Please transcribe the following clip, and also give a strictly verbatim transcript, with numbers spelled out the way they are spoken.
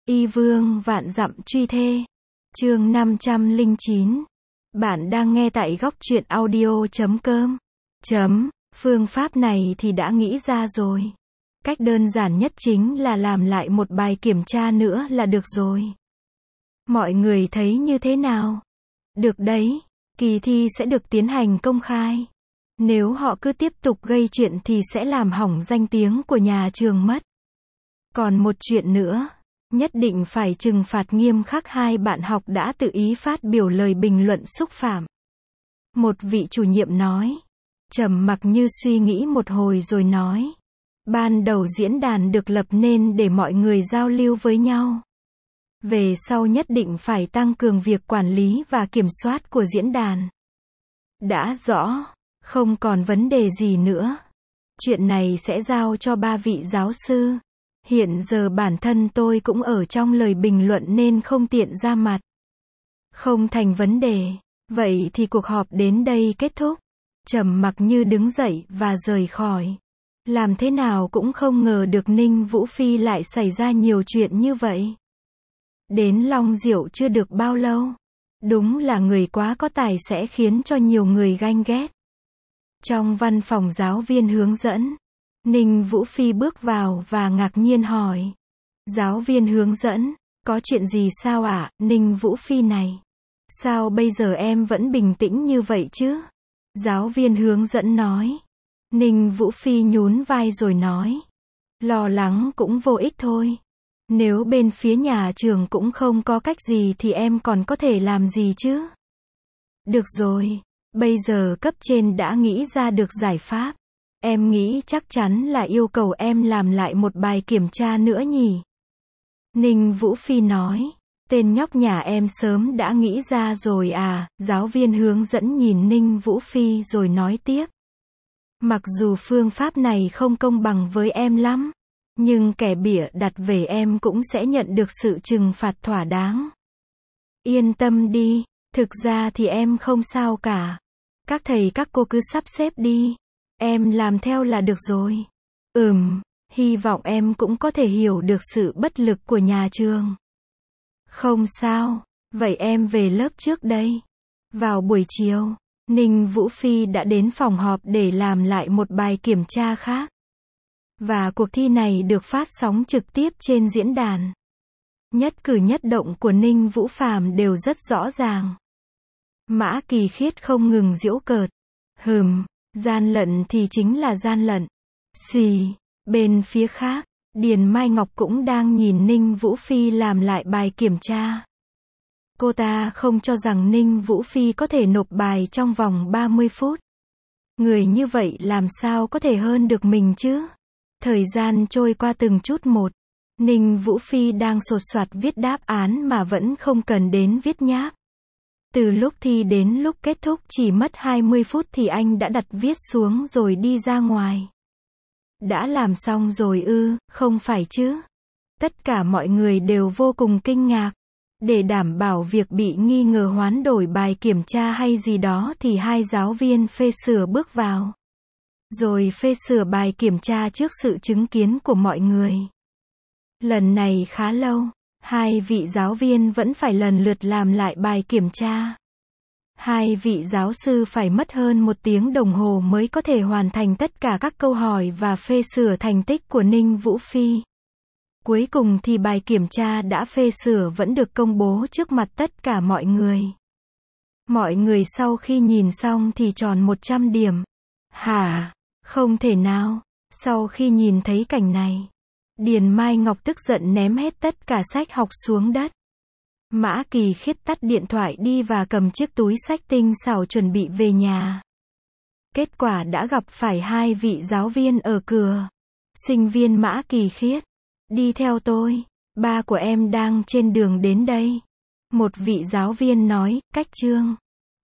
Y vương vạn dặm truy thê. Chương năm trăm lẻ chín. Bạn đang nghe tại góc truyện audio chấm com. Chấm, phương pháp này thì đã nghĩ ra rồi. Cách đơn giản nhất chính là làm lại một bài kiểm tra nữa là được rồi. Mọi người thấy như thế nào? Được đấy, kỳ thi sẽ được tiến hành công khai. Nếu họ cứ tiếp tục gây chuyện thì sẽ làm hỏng danh tiếng của nhà trường mất. Còn một chuyện nữa, nhất định phải trừng phạt nghiêm khắc hai bạn học đã tự ý phát biểu lời bình luận xúc phạm. Một vị chủ nhiệm nói. Trầm mặc như suy nghĩ một hồi rồi nói. Ban đầu diễn đàn được lập nên để mọi người giao lưu với nhau. Về sau nhất định phải tăng cường việc quản lý và kiểm soát của diễn đàn. Đã rõ, không còn vấn đề gì nữa. Chuyện này sẽ giao cho ba vị giáo sư. Hiện giờ bản thân tôi cũng ở trong lời bình luận nên không tiện ra mặt. Không thành vấn đề. Vậy thì cuộc họp đến đây kết thúc. Trầm mặc như đứng dậy và rời khỏi. Làm thế nào cũng không ngờ được Ninh Vũ Phi lại xảy ra nhiều chuyện như vậy. Đến Long Diệu chưa được bao lâu. Đúng là người quá có tài sẽ khiến cho nhiều người ganh ghét. Trong văn phòng giáo viên hướng dẫn, Ninh Vũ Phi bước vào và ngạc nhiên hỏi. Giáo viên hướng dẫn, có chuyện gì sao ạ, à? Ninh Vũ Phi này. Sao bây giờ em vẫn bình tĩnh như vậy chứ? Giáo viên hướng dẫn nói. Ninh Vũ Phi nhún vai rồi nói. Lo lắng cũng vô ích thôi. Nếu bên phía nhà trường cũng không có cách gì thì em còn có thể làm gì chứ? Được rồi, bây giờ cấp trên đã nghĩ ra được giải pháp. Em nghĩ chắc chắn là yêu cầu em làm lại một bài kiểm tra nữa nhỉ? Ninh Vũ Phi nói. Tên nhóc nhà em sớm đã nghĩ ra rồi à? Giáo viên hướng dẫn nhìn Ninh Vũ Phi rồi nói tiếp. Mặc dù phương pháp này không công bằng với em lắm, nhưng kẻ bịa đặt về em cũng sẽ nhận được sự trừng phạt thỏa đáng. Yên tâm đi, thực ra thì em không sao cả. Các thầy các cô cứ sắp xếp đi. Em làm theo là được rồi. Ừm, hy vọng em cũng có thể hiểu được sự bất lực của nhà trường. Không sao, vậy em về lớp trước đây. Vào buổi chiều, Ninh Vũ Phi đã đến phòng họp để làm lại một bài kiểm tra khác. Và cuộc thi này được phát sóng trực tiếp trên diễn đàn. Nhất cử nhất động của Ninh Vũ Phàm đều rất rõ ràng. Mã Kỳ Khiết không ngừng giễu cợt. Hừm, gian lận thì chính là gian lận. Xì, bên phía khác, Điền Mai Ngọc cũng đang nhìn Ninh Vũ Phi làm lại bài kiểm tra. Cô ta không cho rằng Ninh Vũ Phi có thể nộp bài trong vòng ba mươi phút. Người như vậy làm sao có thể hơn được mình chứ? Thời gian trôi qua từng chút một. Ninh Vũ Phi đang sột soạt viết đáp án mà vẫn không cần đến viết nháp. Từ lúc thi đến lúc kết thúc chỉ mất hai mươi phút thì anh đã đặt viết xuống rồi đi ra ngoài. Đã làm xong rồi ư, không phải chứ? Tất cả mọi người đều vô cùng kinh ngạc. Để đảm bảo việc bị nghi ngờ hoán đổi bài kiểm tra hay gì đó thì hai giáo viên phê sửa bước vào. Rồi phê sửa bài kiểm tra trước sự chứng kiến của mọi người. Lần này khá lâu, hai vị giáo viên vẫn phải lần lượt làm lại bài kiểm tra. Hai vị giáo sư phải mất hơn một tiếng đồng hồ mới có thể hoàn thành tất cả các câu hỏi và phê sửa thành tích của Ninh Vũ Phi. Cuối cùng thì bài kiểm tra đã phê sửa vẫn được công bố trước mặt tất cả mọi người. Mọi người sau khi nhìn xong thì tròn một trăm điểm. Hả? Không thể nào. Sau khi nhìn thấy cảnh này, Điền Mai Ngọc tức giận ném hết tất cả sách học xuống đất. Mã Kỳ Khiết tắt điện thoại đi và cầm chiếc túi xách tinh xảo chuẩn bị về nhà. Kết quả đã gặp phải hai vị giáo viên ở cửa. Sinh viên Mã Kỳ Khiết, đi theo tôi, ba của em đang trên đường đến đây. Một vị giáo viên nói, cách chương.